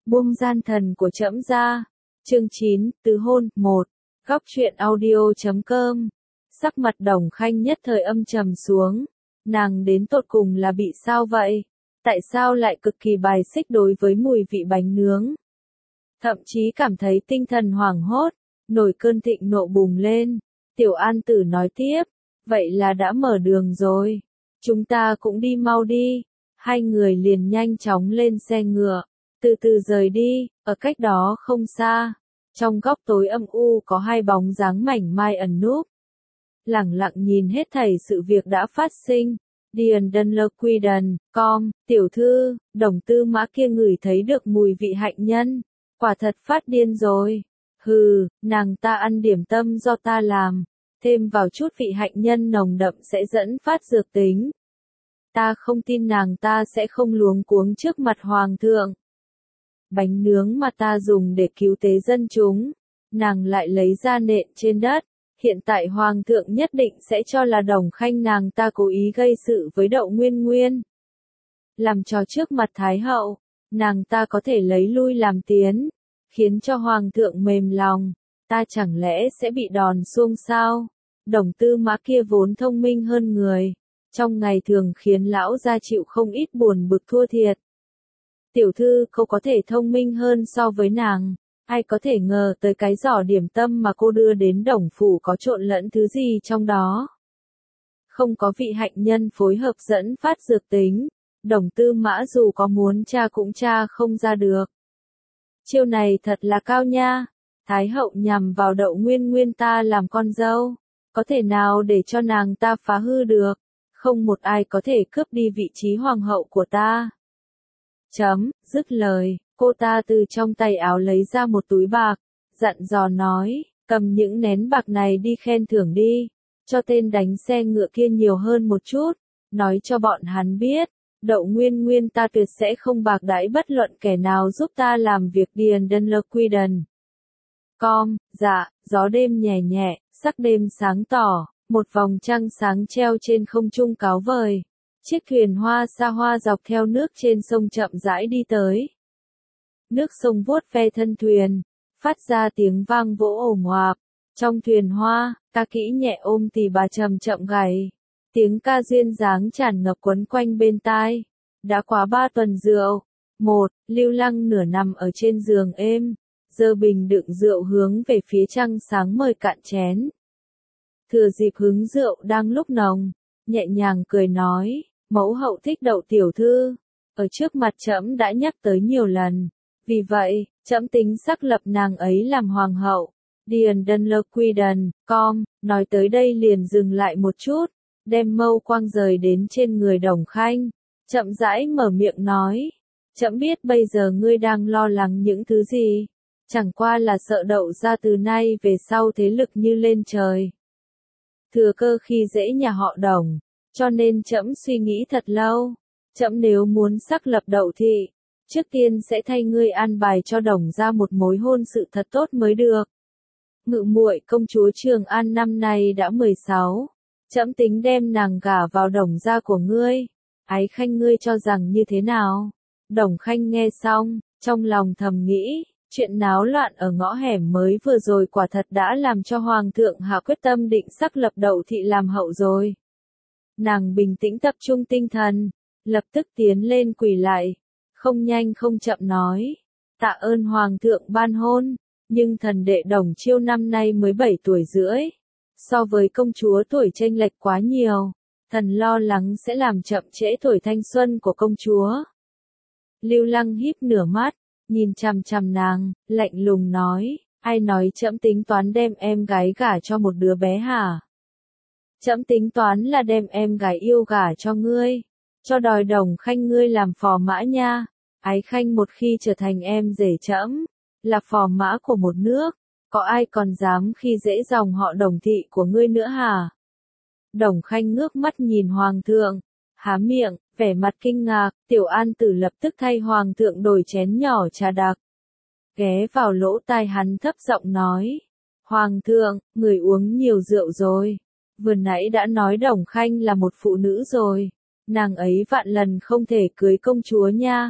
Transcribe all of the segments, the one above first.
Buông gian thần của trẫm ra. Chương 9, Tứ hôn, 1. Góc truyện audio.com. Sắc mặt Đồng Khanh nhất thời âm trầm xuống. Nàng đến tột cùng là bị sao vậy? Tại sao lại cực kỳ bài xích đối với mùi vị bánh nướng? Thậm chí cảm thấy tinh thần hoảng hốt, nổi cơn thịnh nộ bùng lên. Tiểu An Tử nói tiếp, vậy là đã mở đường rồi. Chúng ta cũng đi mau đi. Hai người liền nhanh chóng lên xe ngựa, từ từ rời đi, ở cách đó không xa. Trong góc tối âm u có hai bóng dáng mảnh mai ẩn núp. Lẳng lặng nhìn hết thảy sự việc đã phát sinh. Điền Đơn Lơ Quy Đần, tiểu thư, Đồng Tư Mã kia ngửi thấy được mùi vị hạnh nhân. Quả thật phát điên rồi. Hừ, nàng ta ăn điểm tâm do ta làm. Thêm vào chút vị hạnh nhân nồng đậm sẽ dẫn phát dược tính. Ta không tin nàng ta sẽ không luống cuống trước mặt hoàng thượng. Bánh nướng mà ta dùng để cứu tế dân chúng, nàng lại lấy ra nện trên đất. Hiện tại hoàng thượng nhất định sẽ cho là Đồng Khanh nàng ta cố ý gây sự với Đậu Nguyên Nguyên. Làm trò trước mặt Thái hậu, nàng ta có thể lấy lui làm tiến, khiến cho hoàng thượng mềm lòng. Ta chẳng lẽ sẽ bị đòn xuông sao? Đồng Tư Mã kia vốn thông minh hơn người, trong ngày thường khiến lão gia chịu không ít buồn bực thua thiệt. Tiểu thư cô có thể thông minh hơn so với nàng, ai có thể ngờ tới cái giỏ điểm tâm mà cô đưa đến Đồng phủ có trộn lẫn thứ gì trong đó. Không có vị hạnh nhân phối hợp dẫn phát dược tính, Đồng Tư Mã dù có muốn tra cũng tra không ra được. Chiêu này thật là cao nha, Thái hậu nhằm vào Đậu Nguyên Nguyên ta làm con dâu, có thể nào để cho nàng ta phá hư được, không một ai có thể cướp đi vị trí hoàng hậu của ta. Dứt lời, cô ta từ trong tay áo lấy ra một túi bạc, dặn dò nói, cầm những nén bạc này đi khen thưởng đi, cho tên đánh xe ngựa kia nhiều hơn một chút, nói cho bọn hắn biết, Đậu Nguyên Nguyên ta tuyệt sẽ không bạc đãi bất luận kẻ nào giúp ta làm việc. Điền Đơn Lơ Quy Đần. Dạ, gió đêm nhẹ nhẹ, sắc đêm sáng tỏ, một vòng trăng sáng treo trên không trung cáo vời. Chiếc thuyền hoa xa hoa dọc theo nước trên sông chậm rãi đi tới. Nước sông vuốt ve thân thuyền, phát ra tiếng vang vỗ ồm oạp. Trong thuyền hoa, ca kỹ nhẹ ôm tỳ bà chậm chậm gảy. Tiếng ca duyên dáng tràn ngập quấn quanh bên tai. Đã quá 3 tuần rượu. Lưu Lăng nửa nằm ở trên giường êm, giơ bình đựng rượu hướng về phía trăng sáng mời cạn chén. Thừa dịp hứng rượu đang lúc nồng, nhẹ nhàng cười nói, mẫu hậu thích Đậu tiểu thư, ở trước mặt trẫm đã nhắc tới nhiều lần, vì vậy, trẫm tính xác lập nàng ấy làm hoàng hậu. Điền Đơn Lơ Quy Đần, nói tới đây liền dừng lại một chút, đem mâu quang rời đến trên người Đồng Khanh, chậm rãi mở miệng nói, trẫm biết bây giờ ngươi đang lo lắng những thứ gì, chẳng qua là sợ Đậu gia từ nay về sau thế lực như lên trời. Thừa cơ khi dễ nhà họ Đồng, cho nên trẫm suy nghĩ thật lâu, trẫm nếu muốn xác lập Đậu thị, trước tiên sẽ thay ngươi an bài cho Đồng gia một mối hôn sự thật tốt mới được. Ngự muội công chúa Trường An năm nay đã 16, trẫm tính đem nàng gả vào Đồng gia của ngươi, Ái Khanh ngươi cho rằng như thế nào? Đồng Khanh nghe xong, trong lòng thầm nghĩ, chuyện náo loạn ở ngõ hẻm mới vừa rồi quả thật đã làm cho hoàng thượng hạ quyết tâm định xác lập Đậu thị làm hậu rồi. Nàng bình tĩnh tập trung tinh thần, lập tức tiến lên quỳ lại, không nhanh không chậm nói, tạ ơn hoàng thượng ban hôn, nhưng thần đệ Đồng Chiêu năm nay mới 7 tuổi rưỡi, so với công chúa tuổi chênh lệch quá nhiều, thần lo lắng sẽ làm chậm trễ tuổi thanh xuân của công chúa. Lưu Lăng híp nửa mắt, nhìn chằm chằm nàng, lạnh lùng nói, ai nói trẫm tính toán đem em gái gả cho một đứa bé hả? Trẫm tính toán là đem em gái yêu gả cho ngươi, cho đòi Đồng Khanh ngươi làm phò mã nha. Ái Khanh một khi trở thành em rể trẫm, là phò mã của một nước, có ai còn dám khi dễ dòng họ Đồng thị của ngươi nữa hả? Đồng Khanh ngước mắt nhìn hoàng thượng, há miệng, vẻ mặt kinh ngạc. Tiểu An Tử lập tức thay hoàng thượng đổi chén nhỏ trà đặc, ghé vào lỗ tai hắn thấp giọng nói, hoàng thượng, người uống nhiều rượu rồi, vừa nãy đã nói Đồng Khanh là một phụ nữ rồi, nàng ấy vạn lần không thể cưới công chúa nha.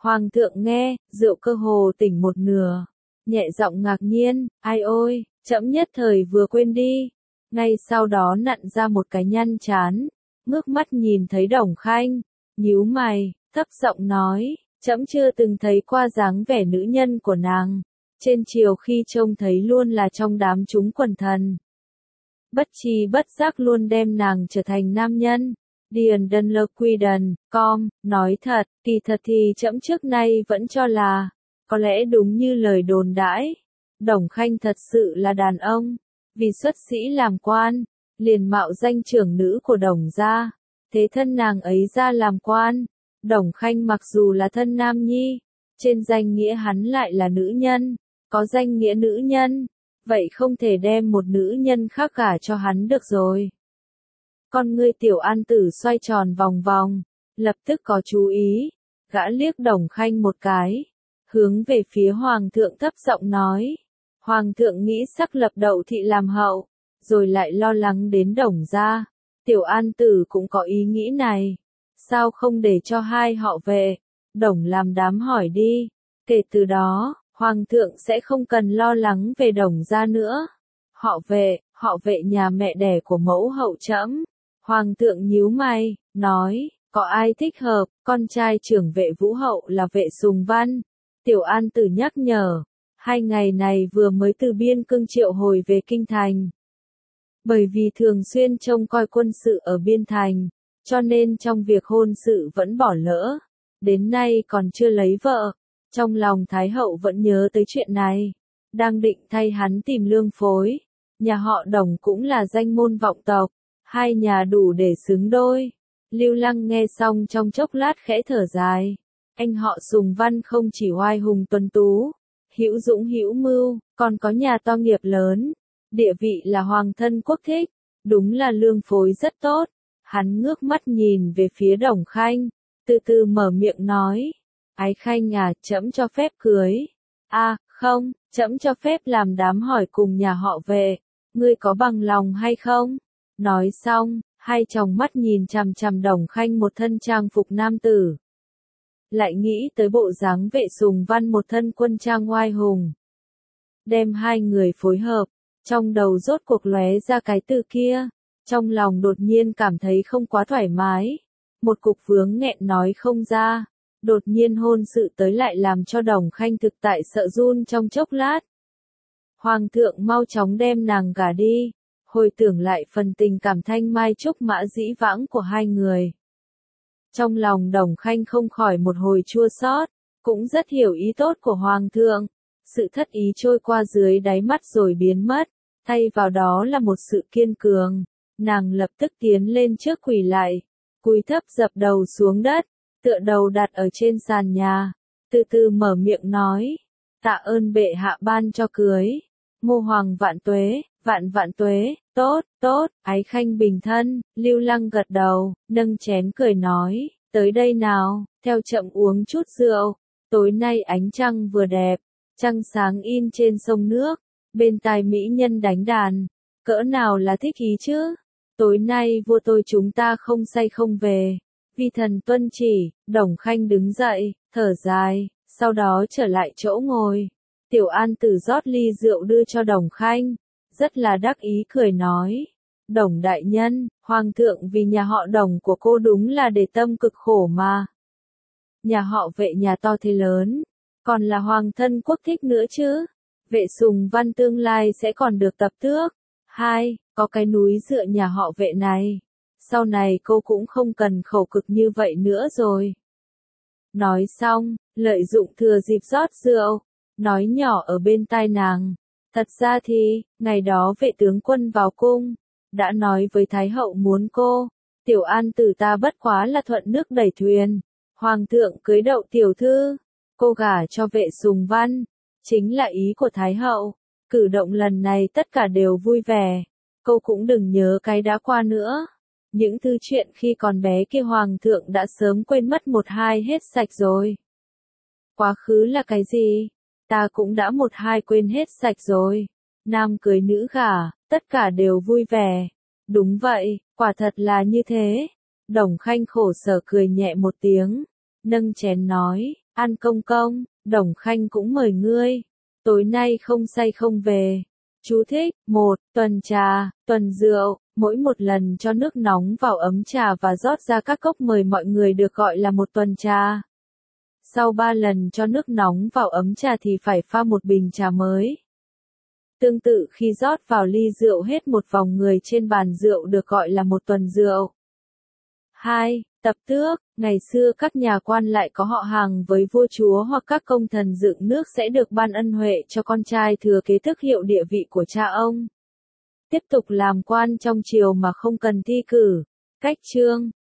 Hoàng thượng nghe, rượu cơ hồ tỉnh một nửa, nhẹ giọng ngạc nhiên, ai ôi, trẫm nhất thời vừa quên đi. Ngay sau đó nặn ra một cái nhăn chán, ngước mắt nhìn thấy Đồng Khanh, nhíu mày, thấp giọng nói, trẫm chưa từng thấy qua dáng vẻ nữ nhân của nàng, trên chiều khi trông thấy luôn là trong đám chúng quần thần. Bất tri bất giác luôn đem nàng trở thành nam nhân. Điền Đơn Lơ Quy Đần, nói thật, kỳ thật thì trẫm trước nay vẫn cho là, có lẽ đúng như lời đồn đãi, Đồng Khanh thật sự là đàn ông, vì xuất sĩ làm quan, liền mạo danh trưởng nữ của Đồng gia, thế thân nàng ấy ra làm quan. Đồng Khanh mặc dù là thân nam nhi, trên danh nghĩa hắn lại là nữ nhân, có danh nghĩa nữ nhân, vậy không thể đem một nữ nhân khác gả cho hắn được rồi. Con ngươi Tiểu An Tử xoay tròn vòng vòng, lập tức có chú ý, gã liếc Đồng Khanh một cái, hướng về phía Hoàng thượng thấp giọng nói. Hoàng thượng nghĩ sắc lập Đậu thị làm hậu, rồi lại lo lắng đến Đồng gia. Tiểu An Tử cũng có ý nghĩ này, sao không để cho hai họ Vệ, Đồng làm đám hỏi đi, kể từ đó, Hoàng thượng sẽ không cần lo lắng về Đồng gia nữa. Họ Vệ nhà mẹ đẻ của mẫu hậu trẫm. Hoàng thượng nhíu mày, nói, có ai thích hợp, con trai trưởng Vệ Vũ hậu là Vệ Sùng Văn. Tiểu An Tử nhắc nhở, 2 ngày này vừa mới từ biên cương triệu hồi về kinh thành. Bởi vì thường xuyên trông coi quân sự ở biên thành, cho nên trong việc hôn sự vẫn bỏ lỡ, đến nay còn chưa lấy vợ. Trong lòng Thái hậu vẫn nhớ tới chuyện này, đang định thay hắn tìm lương phối. Nhà họ Đồng cũng là danh môn vọng tộc, hai nhà đủ để xứng đôi. Lưu Lăng nghe xong trong chốc lát khẽ thở dài. Anh họ Sùng Văn không chỉ oai hùng tuấn tú, hữu dũng hữu mưu, còn có nhà to nghiệp lớn, địa vị là hoàng thân quốc thích, đúng là lương phối rất tốt. Hắn ngước mắt nhìn về phía Đồng Khanh, từ từ mở miệng nói, Ái Khanh à, trẫm cho phép cưới. Không, trẫm cho phép làm đám hỏi cùng nhà họ Vệ, ngươi có bằng lòng hay không? Nói xong, hai tròng mắt nhìn chằm chằm Đồng Khanh một thân trang phục nam tử. Lại nghĩ tới bộ dáng Vệ Sùng Văn một thân quân trang oai hùng. Đem hai người phối hợp, trong đầu rốt cuộc lóe ra cái từ kia, trong lòng đột nhiên cảm thấy không quá thoải mái, một cục vướng nghẹn nói không ra, đột nhiên hôn sự tới lại làm cho Đồng Khanh thực tại sợ run trong chốc lát. Hoàng thượng mau chóng đem nàng gả đi, hồi tưởng lại phần tình cảm thanh mai trúc mã dĩ vãng của hai người. Trong lòng Đồng Khanh không khỏi một hồi chua xót, cũng rất hiểu ý tốt của Hoàng thượng. Sự thất ý trôi qua dưới đáy mắt rồi biến mất, thay vào đó là một sự kiên cường. Nàng lập tức tiến lên trước quỳ lại, cúi thấp dập đầu xuống đất, tựa đầu đặt ở trên sàn nhà, từ từ mở miệng nói, tạ ơn bệ hạ ban cho cưới. Ngô Hoàng vạn tuế, vạn tuế, tốt, Ái Khanh bình thân. Lưu Lăng gật đầu, nâng chén cười nói, tới đây nào, theo chậm uống chút rượu. Tối nay ánh trăng vừa đẹp, trăng sáng in trên sông nước, bên tai mỹ nhân đánh đàn, cỡ nào là thích ý chứ. Tối nay vua tôi chúng ta không say không về, vi thần tuân chỉ. Đồng Khanh đứng dậy, thở dài, sau đó trở lại chỗ ngồi. Tiểu An Tử rót ly rượu đưa cho Đồng Khanh, rất là đắc ý cười nói, Đồng đại nhân, Hoàng thượng vì nhà họ Đồng của cô đúng là để tâm cực khổ mà. Nhà họ Vệ nhà to thế lớn, còn là hoàng thân quốc thích nữa chứ. Vệ Sùng Văn tương lai sẽ còn được tập tước. Có cái núi dựa nhà họ Vệ này, sau này cô cũng không cần khổ cực như vậy nữa rồi. Nói xong, lợi dụng thừa dịp rót rượu, nói nhỏ ở bên tai nàng, thật ra thì, ngày đó Vệ tướng quân vào cung, đã nói với Thái hậu muốn cô, Tiểu An Tử ta bất quá là thuận nước đẩy thuyền, Hoàng thượng cưới Đậu tiểu thư, cô gả cho Vệ Sùng Văn, chính là ý của Thái hậu. Cử động lần này tất cả đều vui vẻ, cô cũng đừng nhớ cái đã qua nữa. Những thứ chuyện khi còn bé kia Hoàng thượng đã sớm quên mất một hai hết sạch rồi. Quá khứ là cái gì? Ta cũng đã một hai quên hết sạch rồi. Nam cưới nữ gả, tất cả đều vui vẻ. Đúng vậy, quả thật là như thế. Đồng Khanh khổ sở cười nhẹ một tiếng, nâng chén nói, An công công, Đồng Khanh cũng mời ngươi. Tối nay không say không về. Chú thích, 1. Tuần trà, tuần rượu, mỗi một lần cho nước nóng vào ấm trà và rót ra các cốc mời mọi người được gọi là một tuần trà. Sau 3 lần cho nước nóng vào ấm trà thì phải pha một bình trà mới. Tương tự khi rót vào ly rượu hết một vòng người trên bàn rượu được gọi là một tuần rượu. 2. Tập tước, ngày xưa các nhà quan lại có họ hàng với vua chúa hoặc các công thần dựng nước sẽ được ban ân huệ cho con trai thừa kế tước hiệu địa vị của cha ông. Tiếp tục làm quan trong triều mà không cần thi cử. Cách chương